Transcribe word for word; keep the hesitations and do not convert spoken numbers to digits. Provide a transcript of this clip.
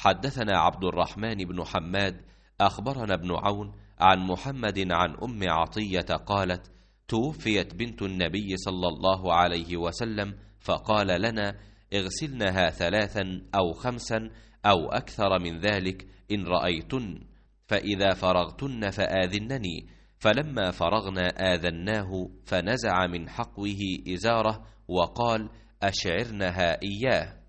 حدثنا عبد الرحمن بن حماد أخبرنا ابن عون عن محمد عن أم عطية قالت: توفيت بنت النبي صلى الله عليه وسلم، فقال لنا: اغسلنها ثلاثا أو خمسا أو أكثر من ذلك إن رأيتن، فإذا فرغتن فآذنني. فلما فرغنا آذناه، فنزع من حقوه إزاره وقال: أشعرنها إياه.